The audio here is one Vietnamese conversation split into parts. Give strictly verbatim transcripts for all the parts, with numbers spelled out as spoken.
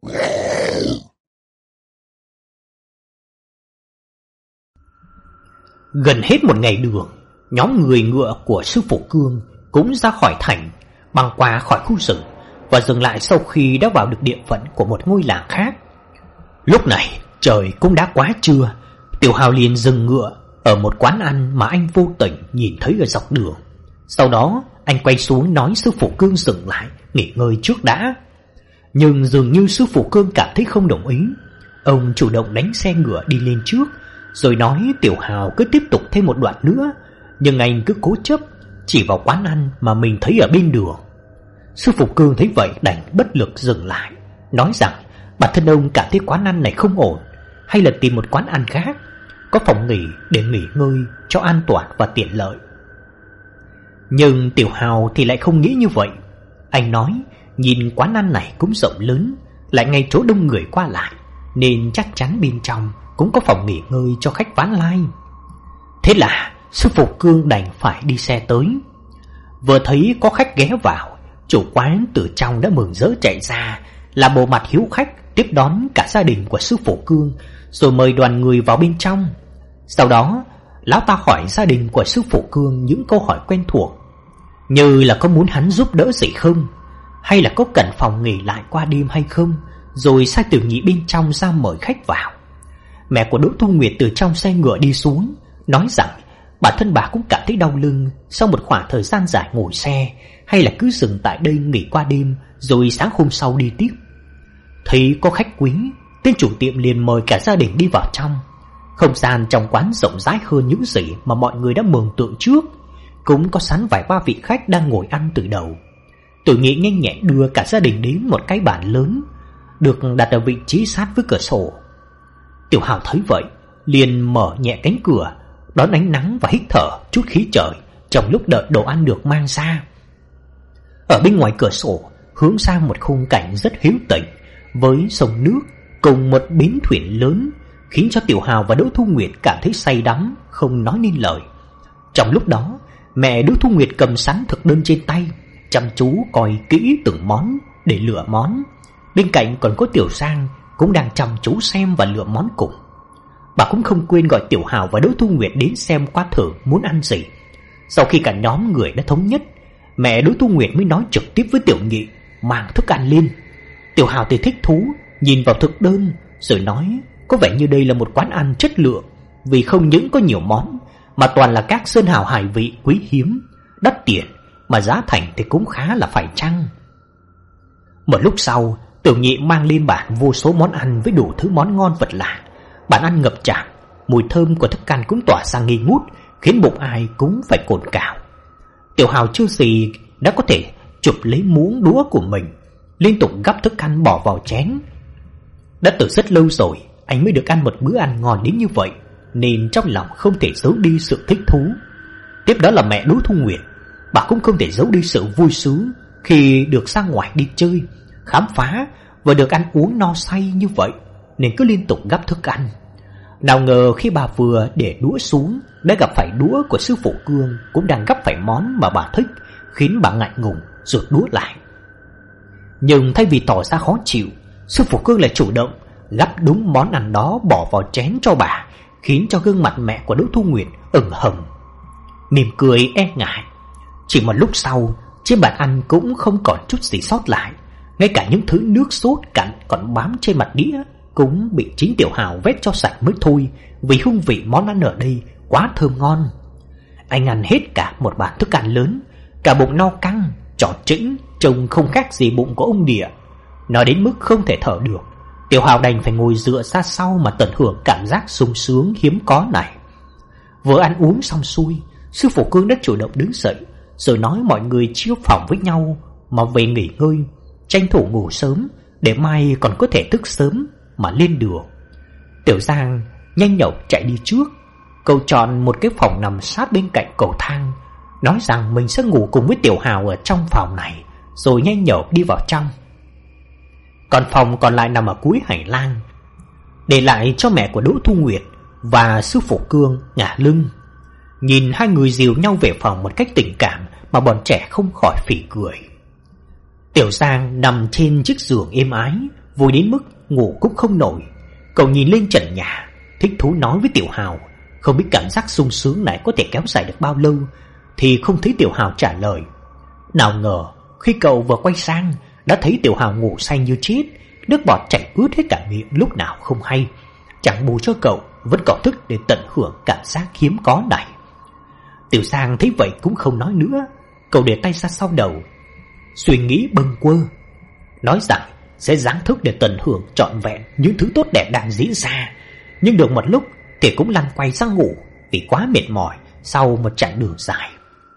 Gần hết một ngày đường, nhóm người ngựa của sư phụ Cương cũng ra khỏi thành, băng qua khỏi khu rừng và dừng lại sau khi đã vào được địa phận của một ngôi làng khác. Lúc này trời cũng đã quá trưa. Tiểu Hào liền dừng ngựa ở một quán ăn mà anh vô tình nhìn thấy ở dọc đường. Sau đó anh quay xuống nói sư phụ Cương dừng lại nghỉ ngơi trước đã. Nhưng dường như sư phụ Cương cảm thấy không đồng ý. Ông chủ động đánh xe ngựa đi lên trước, rồi nói Tiểu Hào cứ tiếp tục thêm một đoạn nữa. Nhưng anh cứ cố chấp chỉ vào quán ăn mà mình thấy ở bên đường. Sư phụ Cương thấy vậy đành bất lực dừng lại, nói rằng bản thân ông cảm thấy quán ăn này không ổn, hay là tìm một quán ăn khác có phòng nghỉ để nghỉ ngơi cho an toàn và tiện lợi. Nhưng Tiểu Hào thì lại không nghĩ như vậy. Anh nói nhìn quán ăn này cũng rộng lớn, lại ngay chỗ đông người qua lại, nên chắc chắn bên trong cũng có phòng nghỉ ngơi cho khách vãng lai. Thế là sư phụ Cương đành phải đi xe tới. Vừa thấy có khách ghé vào, chủ quán từ trong đã mừng rỡ chạy ra, làm bộ mặt hiếu khách tiếp đón cả gia đình của sư phụ Cương, rồi mời đoàn người vào bên trong. Sau đó lão ta hỏi gia đình của sư phụ Cương những câu hỏi quen thuộc, như là có muốn hắn giúp đỡ gì không, hay là có cần phòng nghỉ lại qua đêm hay không, rồi sai Tiểu Nhị bên trong ra mời khách vào. Mẹ của Đỗ Thu Nguyệt từ trong xe ngựa đi xuống, nói rằng bản thân bà cũng cảm thấy đau lưng sau một khoảng thời gian dài ngồi xe, hay là cứ dừng tại đây nghỉ qua đêm rồi sáng hôm sau đi tiếp. Thấy có khách quý, tên chủ tiệm liền mời cả gia đình đi vào trong. Không gian trong quán rộng rãi hơn những gì mà mọi người đã mường tượng trước. Cũng có sẵn vài ba vị khách đang ngồi ăn từ đầu. Tiểu Nhị nhanh nhẹn đưa cả gia đình đến một cái bàn lớn, được đặt ở vị trí sát với cửa sổ. Tiểu Hào thấy vậy liền mở nhẹ cánh cửa, đón ánh nắng và hít thở chút khí trời trong lúc đợi đồ ăn được mang ra. Ở bên ngoài cửa sổ hướng sang một khung cảnh rất hiếu tĩnh, với sông nước cùng một bến thuyền lớn, khiến cho Tiểu Hào và Đỗ Thu Nguyệt cảm thấy say đắm không nói nên lời. Trong lúc đó, mẹ Đỗ Thu Nguyệt cầm sẵn thực đơn trên tay, chăm chú coi kỹ từng món để lựa món. Bên cạnh còn có Tiểu Giang cũng đang chăm chú xem và lựa món cùng. Bà cũng không quên gọi Tiểu Hào và Đỗ Thu Nguyệt đến xem qua thử muốn ăn gì. Sau khi cả nhóm người đã thống nhất, mẹ Đỗ Thu Nguyệt mới nói trực tiếp với Tiểu Nhị mang thức ăn lên. Tiểu Hào thì thích thú nhìn vào thực đơn, rồi nói có vẻ như đây là một quán ăn chất lượng, vì không những có nhiều món mà toàn là các sơn hào hải vị quý hiếm, đắt tiền, mà giá thành thì cũng khá là phải chăng. Một lúc sau, Tiểu Nhị mang lên bàn vô số món ăn với đủ thứ món ngon vật lạ. Bàn ăn ngập tràn, mùi thơm của thức ăn cũng tỏa ra nghi ngút, khiến bụng ai cũng phải cồn cào. Tiểu Hào chưa gì đã có thể chụp lấy muỗng đũa của mình, liên tục gắp thức ăn bỏ vào chén. Đã từ rất lâu rồi anh mới được ăn một bữa ăn ngon đến như vậy, nên trong lòng không thể giấu đi sự thích thú. Tiếp đó là mẹ Đỗ Thu Nguyệt, bà cũng không thể giấu đi sự vui sướng khi được ra ngoài đi chơi, khám phá và được ăn uống no say như vậy, nên cứ liên tục gắp thức ăn. Nào ngờ khi bà vừa để đũa xuống đã gặp phải đũa của sư phụ Cương cũng đang gắp phải món mà bà thích, khiến bà ngại ngùng rụt đũa lại. Nhưng thay vì tỏ ra khó chịu, sư phụ Cương lại chủ động gắp đúng món ăn đó bỏ vào chén cho bà, khiến cho gương mặt mẹ của Đỗ Thu Nguyệt ửng hồng, mỉm cười e ngại. Chỉ một lúc sau, trên bàn ăn cũng không còn chút gì sót lại, ngay cả những thứ nước sốt cặn còn bám trên mặt đĩa cũng bị chính Tiểu Hào vét cho sạch mới thôi, vì hương vị món ăn ở đây quá thơm ngon. Anh ăn hết cả một bàn thức ăn lớn, cả bụng no căng, tròn trĩnh, trông không khác gì bụng của ông Địa. Nói đến mức không thể thở được, Tiểu Hào đành phải ngồi dựa ra sau mà tận hưởng cảm giác sung sướng hiếm có này. Vừa ăn uống xong xuôi, sư phụ Cương đã chủ động đứng dậy, rồi nói mọi người chia phòng với nhau mà về nghỉ ngơi, tranh thủ ngủ sớm để mai còn có thể thức sớm mà lên đường. Tiểu Giang nhanh nhậu chạy đi trước, cậu chọn một cái phòng nằm sát bên cạnh cầu thang, nói rằng mình sẽ ngủ cùng với Tiểu Hào ở trong phòng này, rồi nhanh nhậu đi vào trong. Còn phòng còn lại nằm ở cuối hành lang, để lại cho mẹ của Đỗ Thu Nguyệt và sư phụ Cương ngả lưng. Nhìn hai người dìu nhau về phòng một cách tình cảm mà bọn trẻ không khỏi phỉ cười. Tiểu Giang nằm trên chiếc giường êm ái, vui đến mức ngủ cũng không nổi. Cậu nhìn lên trần nhà, thích thú nói với Tiểu Hào, không biết cảm giác sung sướng này có thể kéo dài được bao lâu, thì không thấy Tiểu Hào trả lời. Nào ngờ khi cậu vừa quay sang, đã thấy Tiểu Hào ngủ say như chết, nước bọt chảy ướt hết cả miệng lúc nào không hay. Chẳng bù cho cậu vẫn còn thức để tận hưởng cảm giác hiếm có này. Tiểu Sang thấy vậy cũng không nói nữa. Cậu để tay ra sau đầu, suy nghĩ bâng quơ, nói rằng sẽ giáng thức để tận hưởng trọn vẹn những thứ tốt đẹp đang diễn ra. Nhưng được một lúc thì cũng lăn quay ra ngủ vì quá mệt mỏi sau một chặng đường dài.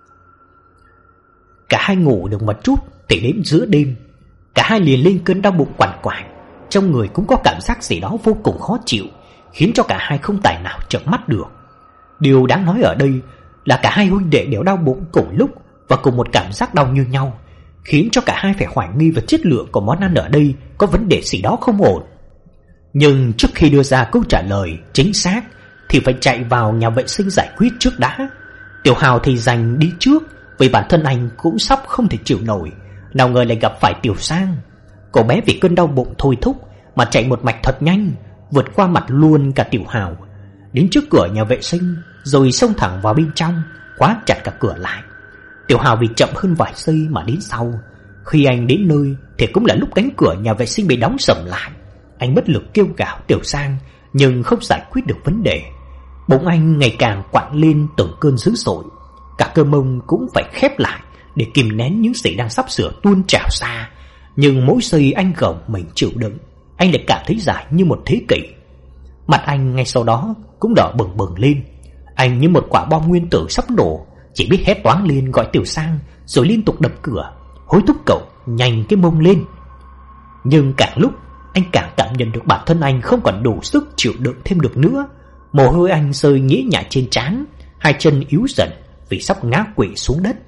Cả hai ngủ được một chút thì đến giữa đêm, cả hai liền lên cơn đau bụng quằn quại. Trong người cũng có cảm giác gì đó vô cùng khó chịu, khiến cho cả hai không tài nào chợp mắt được. Điều đáng nói ở đây là cả hai huynh đệ đều đau bụng cùng lúc và cùng một cảm giác đau như nhau, khiến cho cả hai phải hoài nghi về chất lượng của món ăn ở đây có vấn đề gì đó không ổn. Nhưng trước khi đưa ra câu trả lời chính xác thì phải chạy vào nhà vệ sinh giải quyết trước đã. Tiểu Hào thì giành đi trước vì bản thân anh cũng sắp không thể chịu nổi. Nào ngờ lại gặp phải Tiểu Sang. Cậu bé vì cơn đau bụng thôi thúc mà chạy một mạch thật nhanh, vượt qua mặt luôn cả Tiểu Hào, đến trước cửa nhà vệ sinh rồi xông thẳng vào bên trong, khóa chặt cả cửa lại. Tiểu Hào vì chậm hơn vài giây mà đến sau. Khi anh đến nơi thì cũng là lúc cánh cửa nhà vệ sinh bị đóng sầm lại. Anh bất lực kêu gào Tiểu Sang nhưng không giải quyết được vấn đề. Bụng anh ngày càng quặn lên từng cơn dữ dội, cả cơ mông cũng phải khép lại để kìm nén những gì đang sắp sửa tuôn trào ra. Nhưng mỗi giây anh gồng mình chịu đựng, anh lại cảm thấy dài như một thế kỷ. Mặt anh ngay sau đó cũng đỏ bừng bừng lên. Anh như một quả bom nguyên tử sắp nổ, chỉ biết hét toáng lên gọi Tiểu Sang rồi liên tục đập cửa, hối thúc cậu nhanh cái mông lên. Nhưng càng lúc anh càng cảm nhận được bản thân anh không còn đủ sức chịu đựng thêm được nữa. Mồ hôi anh rơi nhễ nhại trên trán, hai chân yếu dần vì sắp ngã quỵ xuống đất.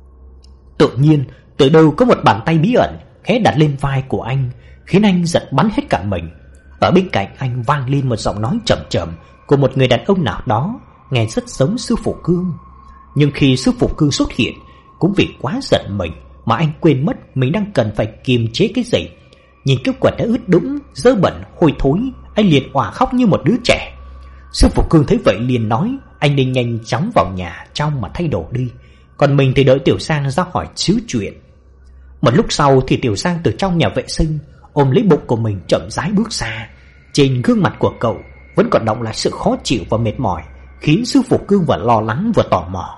Tự nhiên từ đâu có một bàn tay bí ẩn khẽ đặt lên vai của anh, khiến anh giật bắn hết cả mình. Ở bên cạnh anh vang lên một giọng nói trầm trầm của một người đàn ông nào đó, nghe rất giống sư phụ Cương. Nhưng khi sư phụ Cương xuất hiện, cũng vì quá giận mình mà anh quên mất mình đang cần phải kiềm chế cái gì. Nhìn cái quần đã ướt đũng, dơ bẩn, hôi thối, anh liền òa khóc như một đứa trẻ. Sư phụ Cương thấy vậy liền nói anh nên nhanh chóng vào nhà trong mà thay đồ đi, còn mình thì đợi Tiểu Sang ra hỏi xíu chuyện. Một lúc sau thì Tiểu Sang từ trong nhà vệ sinh ôm lấy bụng của mình chậm rãi bước ra. Trên gương mặt của cậu vẫn còn đọng lại sự khó chịu và mệt mỏi, khiến sư phụ Cương vừa lo lắng vừa tò mò.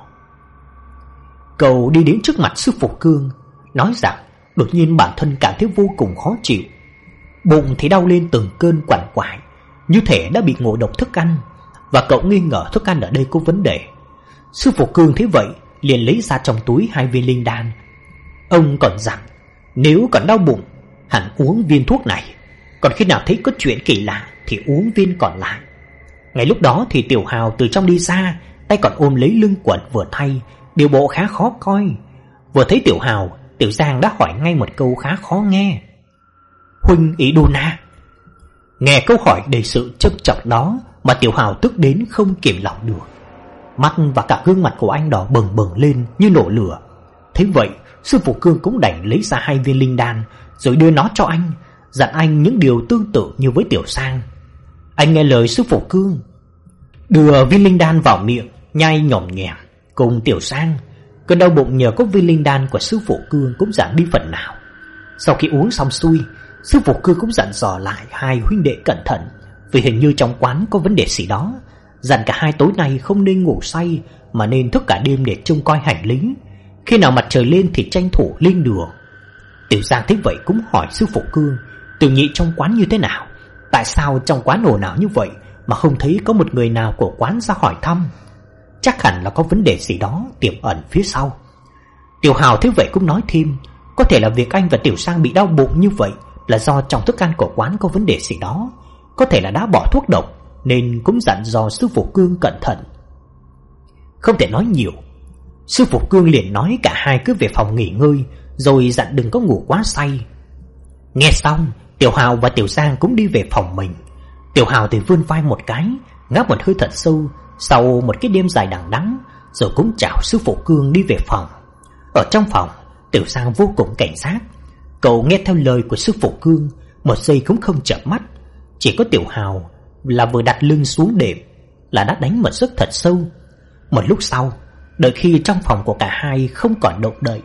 Cậu đi đến trước mặt sư phụ Cương, nói rằng đột nhiên bản thân cảm thấy vô cùng khó chịu. Bụng thì đau lên từng cơn quằn quại, như thể đã bị ngộ độc thức ăn, và cậu nghi ngờ thức ăn ở đây có vấn đề. Sư phụ Cương thấy vậy liền lấy ra trong túi hai viên linh đan. Ông còn dặn nếu còn đau bụng hẳn uống viên thuốc này, còn khi nào thấy có chuyện kỳ lạ thì uống viên còn lại. Ngay lúc đó thì Tiểu Hào từ trong đi ra, tay còn ôm lấy lưng quần vừa thay, điều bộ khá khó coi. Vừa thấy Tiểu Hào, Tiểu Giang đã hỏi ngay một câu khá khó nghe: Huynh ý đô na? Nghe câu hỏi đầy sự châm chọc đó mà Tiểu Hào tức đến không kiềm lòng được. Mắt và cả gương mặt của anh đỏ bừng bừng lên như nổ lửa. Thế vậy sư phụ Cương cũng đành lấy ra hai viên linh đan rồi đưa nó cho anh, dặn anh những điều tương tự như với Tiểu Sang. Anh nghe lời sư phụ Cương, đưa viên linh đan vào miệng nhai nhòm nhèm cùng Tiểu Sang. Cơn đau bụng nhờ có viên linh đan của sư phụ Cương cũng giảm đi phần nào. Sau khi uống xong xuôi, sư phụ Cương cũng dặn dò lại hai huynh đệ cẩn thận, vì hình như trong quán có vấn đề gì đó. Dặn cả hai tối nay không nên ngủ say mà nên thức cả đêm để trông coi hành lý, khi nào mặt trời lên thì tranh thủ lên đường. Tiểu Giang thấy vậy cũng hỏi sư phụ Cương Tiểu Nhị trong quán như thế nào, tại sao trong quán ồn ào như vậy mà không thấy có một người nào của quán ra hỏi thăm. Chắc hẳn là có vấn đề gì đó tiềm ẩn phía sau. Tiểu Hào thấy vậy cũng nói thêm, có thể là việc anh và Tiểu Sang bị đau bụng như vậy là do trong thức ăn của quán có vấn đề gì đó, có thể là đã bỏ thuốc độc, nên cũng dặn dò sư phụ Cương cẩn thận. Không thể nói nhiều, sư phụ Cương liền nói cả hai cứ về phòng nghỉ ngơi, rồi dặn đừng có ngủ quá say. Nghe xong, Tiểu Hào và Tiểu Giang cũng đi về phòng mình. Tiểu Hào thì vươn vai một cái, ngáp một hơi thật sâu sau một cái đêm dài đằng đẵng, rồi cũng chào sư phụ Cương đi về phòng. Ở trong phòng, Tiểu Giang vô cùng cảnh giác. Cậu nghe theo lời của sư phụ Cương, Một giây cũng không chợp mắt. Chỉ có Tiểu Hào là vừa đặt lưng xuống đệm là đã đánh một giấc thật sâu. Một lúc sau, đợi khi trong phòng của cả hai không còn động đậy,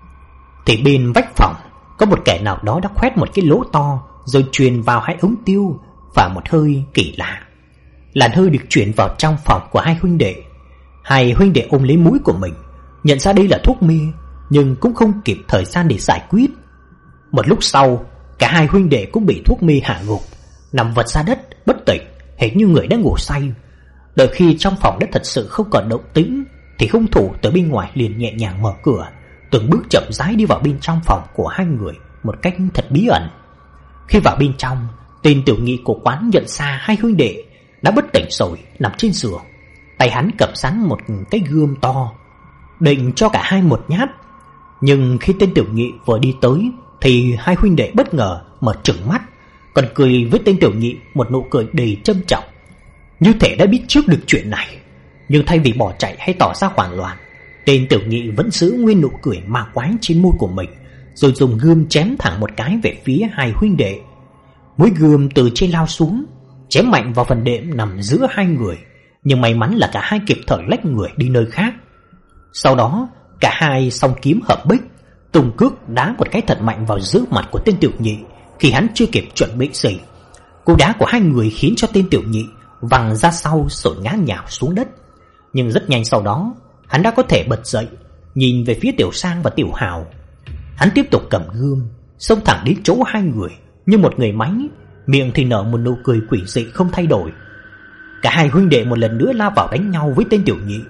thì bên vách phòng có một kẻ nào đó đã khoét một cái lỗ to rồi truyền vào hai ống tiêu và một hơi kỳ lạ. Làn hơi được chuyển vào trong phòng của hai huynh đệ. Hai huynh đệ ôm lấy mũi của mình, nhận ra đây là thuốc mê, nhưng cũng không kịp thời gian để giải quyết. Một lúc sau, cả hai huynh đệ cũng bị thuốc mê hạ gục, nằm vật ra đất bất tỉnh, hệt như người đang ngủ say. Đợi khi trong phòng đã thật sự không còn động tĩnh, thì hung thủ từ bên ngoài liền nhẹ nhàng mở cửa, từng bước chậm rãi đi vào bên trong phòng của hai người một cách thật bí ẩn. Khi vào bên trong, tên tiểu nhị của quán nhận ra hai huynh đệ đã bất tỉnh rồi, nằm trên giường. Tay hắn cầm sẵn một cái gươm to, định cho cả hai một nhát. Nhưng khi tên tiểu nhị vừa đi tới, thì hai huynh đệ bất ngờ mở trừng mắt, còn cười với tên tiểu nhị một nụ cười đầy châm chọc, như thể đã biết trước được chuyện này. Nhưng thay vì bỏ chạy hay tỏ ra hoảng loạn, tên tiểu nhị vẫn giữ nguyên nụ cười ma quái trên môi của mình, rồi dùng gươm chém thẳng một cái về phía hai huynh đệ. Mũi gươm từ trên lao xuống, chém mạnh vào phần đệm nằm giữa hai người, nhưng may mắn là cả hai kịp thời lách người đi nơi khác. Sau đó, cả hai song kiếm hợp bích, tung cước đá một cái thật mạnh vào giữa mặt của tên tiểu nhị khi hắn chưa kịp chuẩn bị gì. Cú đá của hai người khiến cho tên tiểu nhị văng ra sau rồi ngã nhào xuống đất. Nhưng rất nhanh sau đó, hắn đã có thể bật dậy, nhìn về phía Tiểu Sang và Tiểu Hào. Hắn tiếp tục cầm gươm, xông thẳng đến chỗ hai người như một người máy, miệng thì nở một nụ cười quỷ dị không thay đổi. Cả hai huynh đệ một lần nữa lao vào đánh nhau với tên tiểu nhị,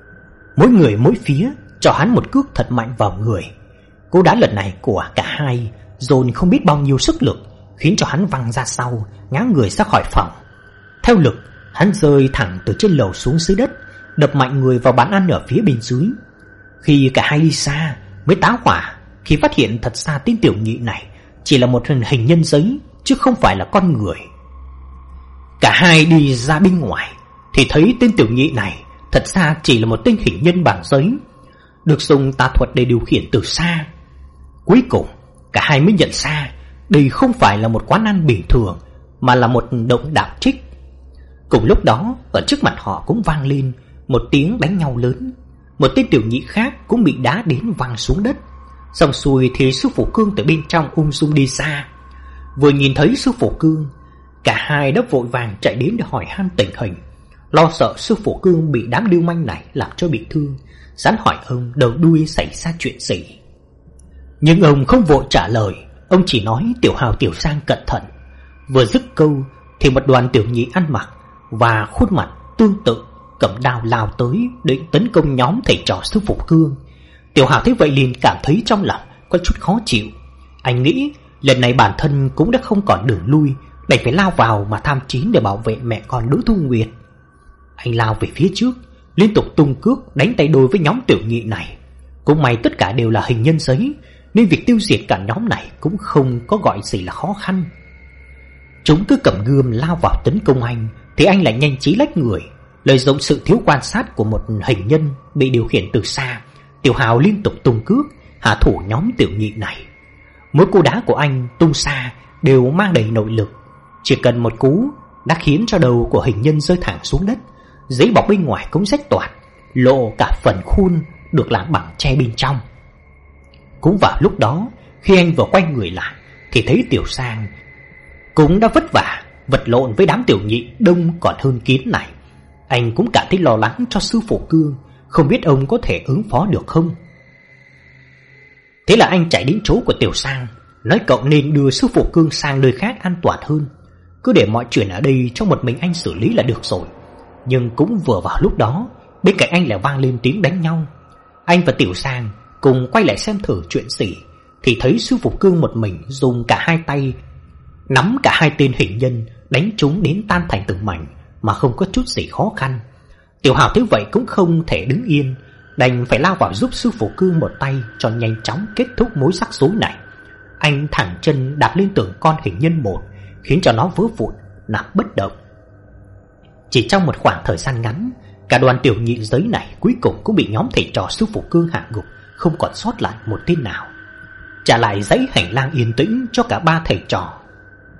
mỗi người mỗi phía cho hắn một cước thật mạnh vào người. Cú đá lần này của cả hai dồn không biết bao nhiêu sức lực, khiến cho hắn văng ra sau, ngã người ra khỏi phòng. Theo lực, hắn rơi thẳng từ trên lầu xuống dưới đất, đập mạnh người vào bàn ăn ở phía bên dưới. Khi cả hai đi xa mới tá hỏa khi phát hiện thật ra tên tiểu nhị này chỉ là một hình nhân giấy, chứ không phải là con người. Cả hai đi ra bên ngoài thì thấy tên tiểu nhị này thật ra chỉ là một tên hình nhân bằng giấy, được dùng tà thuật để điều khiển từ xa. Cuối cùng cả hai mới nhận ra đây không phải là một quán ăn bình thường, mà là một động đạo trích. Cùng lúc đó, ở trước mặt họ cũng vang lên một tiếng đánh nhau lớn. Một tên tiểu nhị khác cũng bị đá đến văng xuống đất. Xong xuôi thì sư phụ Cương từ bên trong ung dung đi xa. Vừa nhìn thấy sư phụ Cương, cả hai đã vội vàng chạy đến để hỏi han tình hình, lo sợ sư phụ Cương bị đám lưu manh này làm cho bị thương, sẵn hỏi ông đầu đuôi xảy ra chuyện gì. Nhưng ông không vội trả lời, ông chỉ nói Tiểu Hào Tiểu Sang cẩn thận. Vừa dứt câu thì một đoàn tiểu nhị ăn mặc và khuôn mặt tương tự cầm đao lao tới định tấn công nhóm thầy trò sư phụ Cương. Tiểu Hào thấy vậy liền cảm thấy trong lòng có chút khó chịu. Anh nghĩ lần này bản thân cũng đã không còn đường lui, đành phải lao vào mà tham chiến để bảo vệ mẹ con Đỗ Thu Nguyệt. Anh lao về phía trước, liên tục tung cước đánh tay đôi với nhóm tiểu nhị này. Cũng may tất cả đều là hình nhân giấy, nên việc tiêu diệt cả nhóm này cũng không có gọi gì là khó khăn. Chúng cứ cầm gươm lao vào tấn công anh, thì anh lại nhanh trí lách người, lợi dụng sự thiếu quan sát của một hình nhân bị điều khiển từ xa. Tiểu Hào liên tục tung cước hạ thủ nhóm tiểu nhị này. Mỗi cú đá của anh tung xa đều mang đầy nội lực, chỉ cần một cú đã khiến cho đầu của hình nhân rơi thẳng xuống đất, giấy bọc bên ngoài cũng rách toạc, lộ cả phần khuôn được làm bằng tre bên trong. Cũng vào lúc đó, khi anh vừa quay người lại thì thấy Tiểu Sang cũng đã vất vả vật lộn với đám tiểu nhị đông còn hơn kín này. Anh cũng cảm thấy lo lắng cho sư phụ Cương, không biết ông có thể ứng phó được không. Thế là anh chạy đến chỗ của Tiểu Sang, nói cậu nên đưa sư phụ Cương sang nơi khác an toàn hơn, cứ để mọi chuyện ở đây cho một mình anh xử lý là được rồi. Nhưng cũng vừa vào lúc đó, bên cạnh anh lại vang lên tiếng đánh nhau. Anh và Tiểu Sang cùng quay lại xem thử chuyện gì, thì thấy sư phụ Cương một mình dùng cả hai tay nắm cả hai tên hình nhân, đánh chúng đến tan thành từng mảnh mà không có chút gì khó khăn. Tiểu Hào thấy vậy cũng không thể đứng yên, đành phải lao vào giúp sư phụ Cương một tay cho nhanh chóng kết thúc mối rắc rối này. Anh thẳng chân đạp lên tường con hình nhân một, khiến cho nó vỡ vụn nằm bất động. Chỉ trong một khoảng thời gian ngắn, cả đoàn tiểu nhị giấy này cuối cùng cũng bị nhóm thầy trò sư phụ Cương hạ gục, không còn sót lại một tên nào, trả lại dãy hành lang yên tĩnh cho cả ba thầy trò.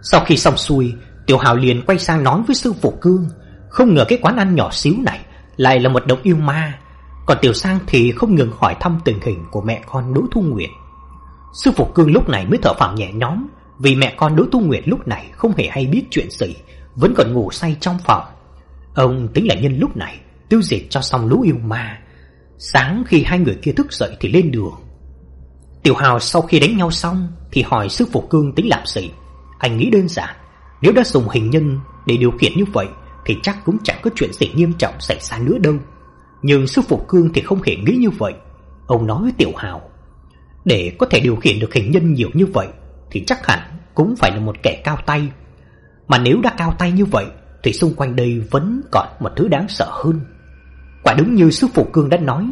Sau khi xong xuôi, Tiểu Hào liền quay sang nói với sư phụ Cương, không ngờ cái quán ăn nhỏ xíu này lại là một đống yêu ma. Còn Tiểu Sang thì không ngừng hỏi thăm tình hình của mẹ con Đỗ Thu Nguyệt. Sư phụ Cương lúc này mới thở phào nhẹ nhõm, vì mẹ con Đỗ Thu Nguyệt lúc này không hề hay biết chuyện gì, vẫn còn ngủ say trong phòng. Ông tính là nhân lúc này tiêu diệt cho xong lũ yêu ma. Sáng khi hai người kia thức dậy thì lên đường. Tiểu Hào sau khi đánh nhau xong thì hỏi sư phụ Cương tính làm gì. Anh nghĩ đơn giản, nếu đã dùng hình nhân để điều khiển như vậy thì chắc cũng chẳng có chuyện gì nghiêm trọng xảy ra nữa đâu. Nhưng sư phụ Cương thì không hề nghĩ như vậy. Ông nói với Tiểu Hào, để có thể điều khiển được hình nhân nhiều như vậy thì chắc hẳn cũng phải là một kẻ cao tay. Mà nếu đã cao tay như vậy thì xung quanh đây vẫn còn một thứ đáng sợ hơn. Quả đúng như sư phụ Cương đã nói.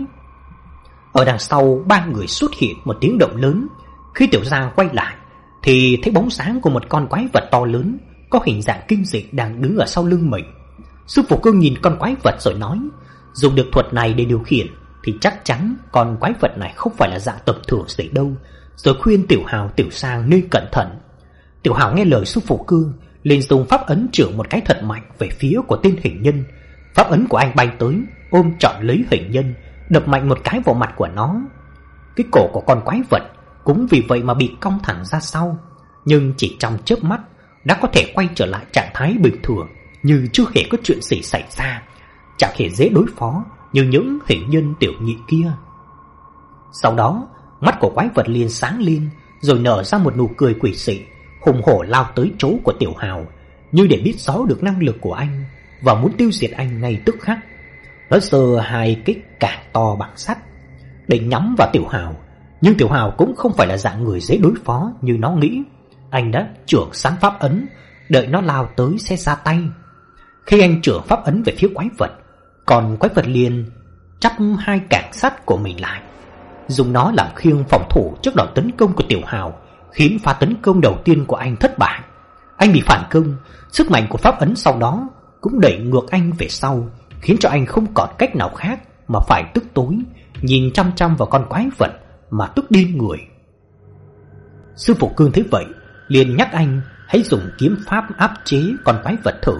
Ở đằng sau ba người xuất hiện một tiếng động lớn. Khi Tiểu Giang quay lại thì thấy bóng sáng của một con quái vật to lớn, có hình dạng kinh dị đang đứng ở sau lưng mình. Sư phụ Cương nhìn con quái vật rồi nói, dùng được thuật này để điều khiển thì chắc chắn con quái vật này không phải là dạng tầm thường gì đâu, rồi khuyên Tiểu Hào Tiểu Sang nên cẩn thận. Tiểu Hào nghe lời sư phụ Cương, liền dùng pháp ấn trưởng một cái thật mạnh về phía của tên hình nhân. Pháp ấn của anh bay tới, ôm trọn lấy hình nhân, đập mạnh một cái vào mặt của nó. Cái cổ của con quái vật cũng vì vậy mà bị cong thẳng ra sau, nhưng chỉ trong chớp mắt đã có thể quay trở lại trạng thái bình thường, như chưa hề có chuyện gì xảy ra, chẳng hề dễ đối phó như những hình nhân tiểu nhị kia. Sau đó, mắt của quái vật liền sáng lên, rồi nở ra một nụ cười quỷ dị, hùng hổ lao tới chỗ của Tiểu Hào, như để biết rõ được năng lực của anh và muốn tiêu diệt anh ngay tức khắc. Nó giơ hai cái cản to bằng sắt định nhắm vào Tiểu Hào, nhưng Tiểu Hào cũng không phải là dạng người dễ đối phó như nó nghĩ. Anh đã chưởng sẵn pháp ấn, đợi nó lao tới sẽ ra tay. Khi anh chưởng pháp ấn về phía quái vật, còn quái vật liền chắp hai cản sắt của mình lại, dùng nó làm khiêng phòng thủ trước đòn tấn công của Tiểu Hào, khiến pha tấn công đầu tiên của anh thất bại. Anh bị phản công, sức mạnh của pháp ấn sau đó cũng đẩy ngược anh về sau, khiến cho anh không còn cách nào khác mà phải tức tối nhìn chăm chăm vào con quái vật mà tức điên người. Sư phụ Cương thấy vậy liền nhắc anh hãy dùng kiếm pháp áp chế con quái vật thử.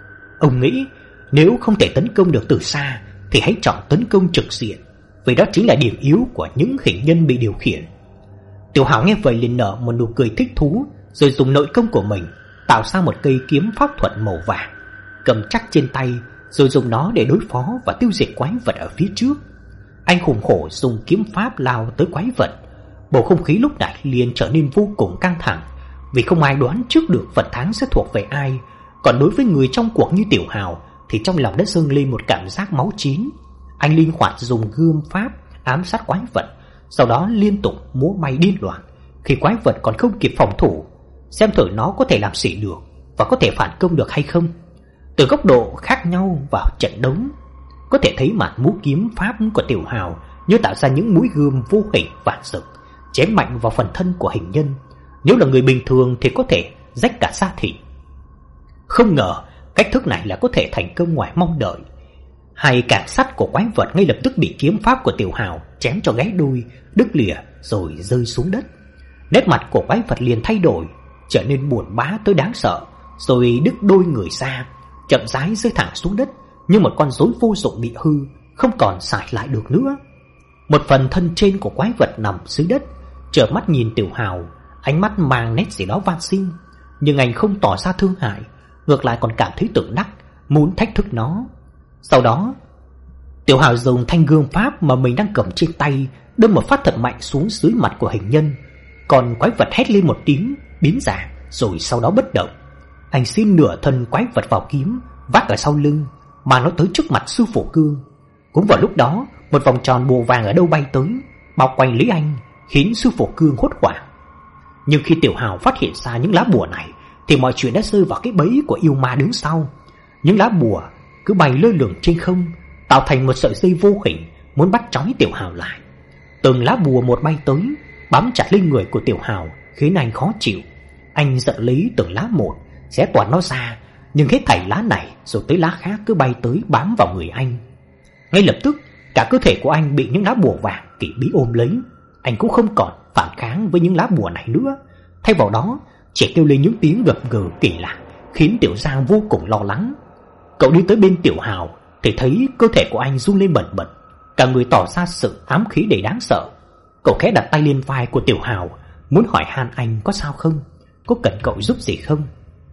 Ông nghĩ nếu không thể tấn công được từ xa thì hãy chọn tấn công trực diện, vì đó chính là điểm yếu của những hình nhân bị điều khiển. Tiểu Hào nghe vậy liền nở một nụ cười thích thú, rồi dùng nội công của mình tạo ra một cây kiếm pháp thuật màu vàng, cầm chắc trên tay, rồi dùng nó để đối phó và tiêu diệt quái vật ở phía trước. Anh hùng hổ dùng kiếm pháp lao tới quái vật. Bầu không khí lúc này liền trở nên vô cùng căng thẳng, vì không ai đoán trước được phần thắng sẽ thuộc về ai. Còn đối với người trong cuộc như Tiểu Hào thì trong lòng đã dâng lên một cảm giác máu chín. Anh linh hoạt dùng gươm pháp ám sát quái vật, sau đó liên tục múa may điên loạn khi quái vật còn không kịp phòng thủ, xem thử nó có thể làm gì được và có thể phản công được hay không. Từ góc độ khác nhau vào trận đấu, có thể thấy màn múa kiếm pháp của Tiểu Hào như tạo ra những mũi gươm vô hình vạn rực, chém mạnh vào phần thân của hình nhân. Nếu là người bình thường thì có thể rách cả da thịt. Không ngờ cách thức này là có thể thành công ngoài mong đợi. Hai cản sắt của quái vật ngay lập tức bị kiếm pháp của Tiểu Hào chém cho gãy đuôi, đứt lìa rồi rơi xuống đất. Nét mặt của quái vật liền thay đổi, trở nên buồn bã tới đáng sợ, rồi đứt đôi người ra, chậm rãi rơi thẳng xuống đất như một con rối vô dụng bị hư, không còn xài lại được nữa. Một phần thân trên của quái vật nằm dưới đất, trợn mắt nhìn Tiểu Hào, ánh mắt mang nét gì đó van xin, nhưng anh không tỏ ra thương hại, ngược lại còn cảm thấy tự đắc, muốn thách thức nó. Sau đó, Tiểu Hào dùng thanh gươm pháp mà mình đang cầm trên tay đâm một phát thật mạnh xuống dưới mặt của hình nhân. Còn quái vật hét lên một tiếng, biến dạng, rồi sau đó bất động. Anh xin nửa thân quái vật vào kiếm, vác ở sau lưng, mà nó tới trước mặt sư phụ Cương. Cũng vào lúc đó, một vòng tròn bùa vàng ở đâu bay tới, bao quanh lấy anh, khiến sư phụ Cương hốt hoảng. Nhưng khi Tiểu Hào phát hiện ra những lá bùa này, thì mọi chuyện đã rơi vào cái bẫy của yêu ma đứng sau. Những lá bùa cứ bay lơ lửng trên không, tạo thành một sợi dây vô hình muốn bắt trói Tiểu Hào lại. Từng lá bùa một bay tới, bám chặt lên người của Tiểu Hào, khiến anh khó chịu. Anh giận lấy từng lá một, xé toạc nó ra, nhưng hết thảy lá này rồi tới lá khác cứ bay tới bám vào người anh. Ngay lập tức, cả cơ thể của anh bị những lá bùa vàng kỳ bí ôm lấy. Anh cũng không còn phản kháng với những lá bùa này nữa. Thay vào đó, chỉ kêu lên những tiếng gập gừ kỳ lạ, khiến Tiểu Giang vô cùng lo lắng. Cậu đi tới bên Tiểu Hào thì thấy cơ thể của anh run lên bần bật, cả người tỏ ra sự ám khí đầy đáng sợ. Cậu khẽ đặt tay lên vai của Tiểu Hào, muốn hỏi han anh có sao không, có cần cậu giúp gì không.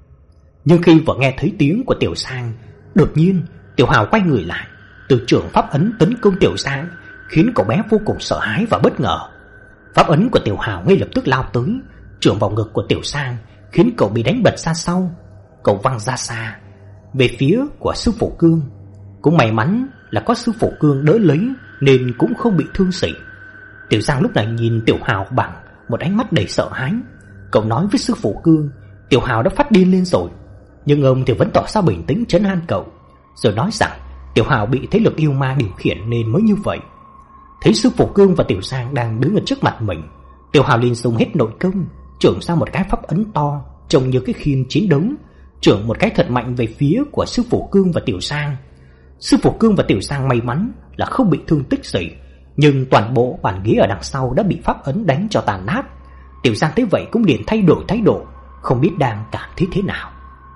Nhưng khi vừa nghe thấy tiếng của Tiểu Giang, đột nhiên Tiểu Hào quay người lại, từ trường pháp ấn tấn công Tiểu Giang, khiến cậu bé vô cùng sợ hãi và bất ngờ. Pháp ấn của Tiểu Hào ngay lập tức lao tới, chưởng vào ngực của Tiểu Giang, khiến cậu bị đánh bật ra sau. Cậu văng ra xa, về phía của sư phụ Cương. Cũng may mắn là có sư phụ Cương đỡ lấy, nên cũng không bị thương sỉ. Tiểu Giang lúc này nhìn Tiểu Hào bằng một ánh mắt đầy sợ hãi. Cậu nói với sư phụ Cương Tiểu Hào đã phát điên lên rồi, nhưng ông thì vẫn tỏ ra bình tĩnh trấn an cậu, rồi nói rằng Tiểu Hào bị thế lực yêu ma điều khiển nên mới như vậy. Thấy sư phụ Cương và Tiểu Giang đang đứng ở trước mặt mình, Tiểu Hào liền dùng hết nội công, chưởng ra một cái pháp ấn to trông như cái khiên chiến đấu, chưởng một cái thật mạnh về phía của sư phụ Cương và Tiểu Giang. Sư phụ Cương và Tiểu Giang may mắn là không bị thương tích gì, nhưng toàn bộ bàn ghế ở đằng sau đã bị pháp ấn đánh cho tàn nát. Tiểu Giang thấy vậy cũng liền thay đổi thái độ, không biết đang cảm thấy thế nào.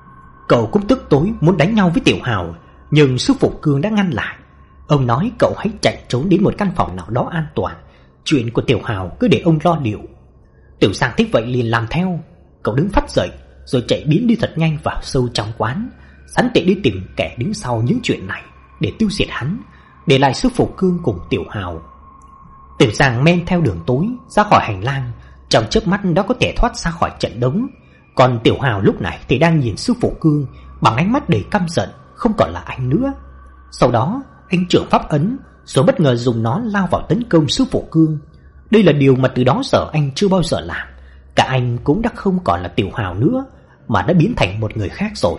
Cậu cũng tức tối muốn đánh nhau với Tiểu Hào, nhưng sư phụ Cương đã ngăn lại. Ông nói cậu hãy chạy trốn đến một căn phòng nào đó an toàn, chuyện của Tiểu Hào cứ để ông lo liệu. Tiểu Giang thấy vậy liền làm theo. Cậu đứng phắt dậy rồi chạy biến đi thật nhanh vào sâu trong quán, sẵn tiện đi tìm kẻ đứng sau những chuyện này để tiêu diệt hắn, để lại sư phụ Cương cùng Tiểu Hào. Tiểu Giang men theo đường tối ra khỏi hành lang, trong chớp mắt đã có thể thoát ra khỏi trận đấu. Còn Tiểu Hào lúc này thì đang nhìn sư phụ Cương bằng ánh mắt đầy căm giận, không còn là anh nữa. Sau đó anh trưởng pháp ấn, rồi bất ngờ dùng nó lao vào tấn công sư phụ Cương. Đây là điều mà từ đó giờ anh chưa bao giờ làm. Cả anh cũng đã không còn là Tiểu Hào nữa, mà đã biến thành một người khác rồi.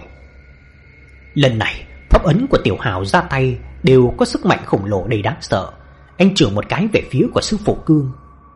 Lần này pháp ấn của Tiểu Hào ra tay đều có sức mạnh khổng lồ đầy đáng sợ. Anh chưởng một cái về phía của sư phụ Cương.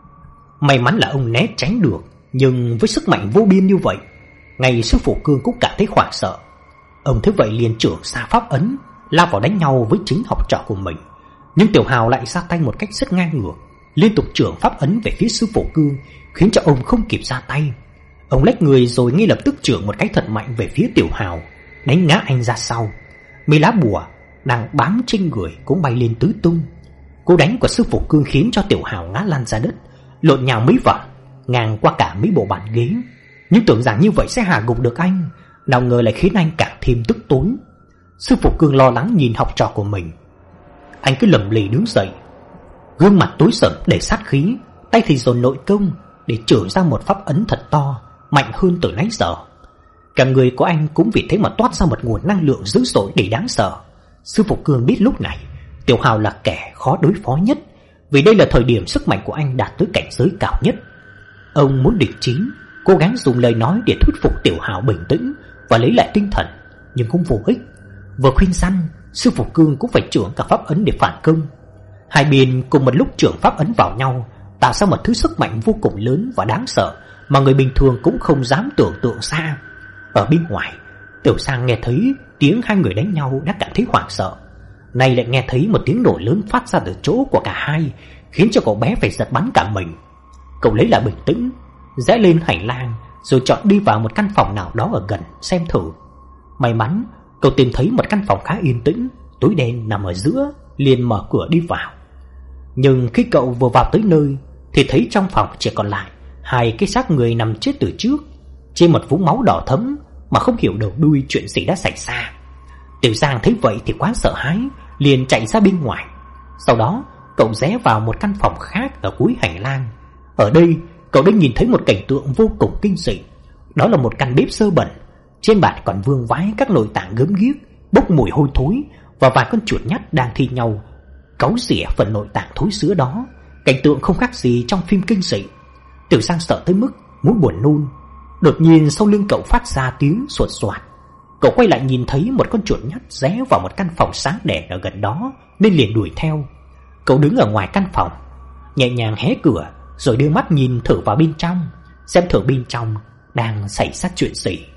May mắn là ông né tránh được, nhưng với sức mạnh vô biên như vậy, ngay sư phụ Cương cũng cảm thấy hoảng sợ. Ông thế vậy liền chưởng xa pháp ấn, lao vào đánh nhau với chính học trò của mình. Nhưng Tiểu Hào lại ra tay một cách rất ngang ngược, liên tục chưởng pháp ấn về phía sư phụ Cương, khiến cho ông không kịp ra tay. Ông lách người rồi ngay lập tức chưởng một cái thật mạnh về phía Tiểu Hào, đánh ngã anh ra sau. Mấy lá bùa đang bám trên người cũng bay lên tứ tung. Cú đánh của sư phụ Cương khiến cho Tiểu Hào ngã lăn ra đất, lộn nhào mấy vòng, ngang qua cả mấy bộ bàn ghế. Nhưng tưởng rằng như vậy sẽ hạ gục được anh, nào ngờ lại khiến anh càng thêm tức tối. Sư phụ Cương lo lắng nhìn học trò của mình. Anh cứ lầm lì đứng dậy, gương mặt tối sầm để sát khí, tay thì dồn nội công để chưởng ra một pháp ấn thật to, mạnh hơn từ nãy giờ. Cả người của anh cũng vì thế mà toát ra một nguồn năng lượng dữ dội để đáng sợ. Sư phụ Cương biết lúc này Tiểu Hào là kẻ khó đối phó nhất, vì đây là thời điểm sức mạnh của anh đạt tới cảnh giới cao nhất. Ông muốn địch chín, cố gắng dùng lời nói để thuyết phục Tiểu Hào bình tĩnh và lấy lại tinh thần, nhưng cũng vô ích. Vừa khuyên răn, sư phụ Cương cũng phải chưởng cả pháp ấn để phản công. Hai bên cùng một lúc chưởng pháp ấn vào nhau, tạo ra một thứ sức mạnh vô cùng lớn và đáng sợ mà người bình thường cũng không dám tưởng tượng ra. Ở bên ngoài, Tiểu Giang nghe thấy tiếng hai người đánh nhau đã cảm thấy hoảng sợ. Nay lại nghe thấy một tiếng nổ lớn phát ra từ chỗ của cả hai, khiến cho cậu bé phải giật bắn cả mình. Cậu lấy lại bình tĩnh, rẽ lên hành lang, rồi chọn đi vào một căn phòng nào đó ở gần xem thử. May mắn cậu tìm thấy một căn phòng khá yên tĩnh, tối đen nằm ở giữa, liền mở cửa đi vào. Nhưng khi cậu vừa vào tới nơi thì thấy trong phòng chỉ còn lại hai cái xác người nằm chết từ trước, trên một vũng máu đỏ thẫm mà không hiểu đầu đuôi chuyện gì đã xảy ra. Tiểu Giang thấy vậy thì quá sợ hãi, liền chạy ra bên ngoài. Sau đó cậu rẽ vào một căn phòng khác ở cuối hành lang. Ở đây cậu đã nhìn thấy một cảnh tượng vô cùng kinh dị. Đó là một căn bếp sơ bẩn, trên bàn còn vương vãi các nội tạng gớm ghiếc, bốc mùi hôi thối, và vài con chuột nhắt đang thi nhau cáu rỉa phần nội tạng thối sữa đó. Cảnh tượng không khác gì trong phim kinh dị. Tiểu Giang sợ tới mức muốn buồn nôn. Đột nhiên sau lưng cậu phát ra tiếng soạt soạt. Cậu quay lại nhìn thấy một con chuột nhắt rẽ vào một căn phòng sáng đèn ở gần đó, nên liền đuổi theo. Cậu đứng ở ngoài căn phòng, nhẹ nhàng hé cửa, rồi đưa mắt nhìn thử vào bên trong, xem thử bên trong đang xảy ra chuyện gì.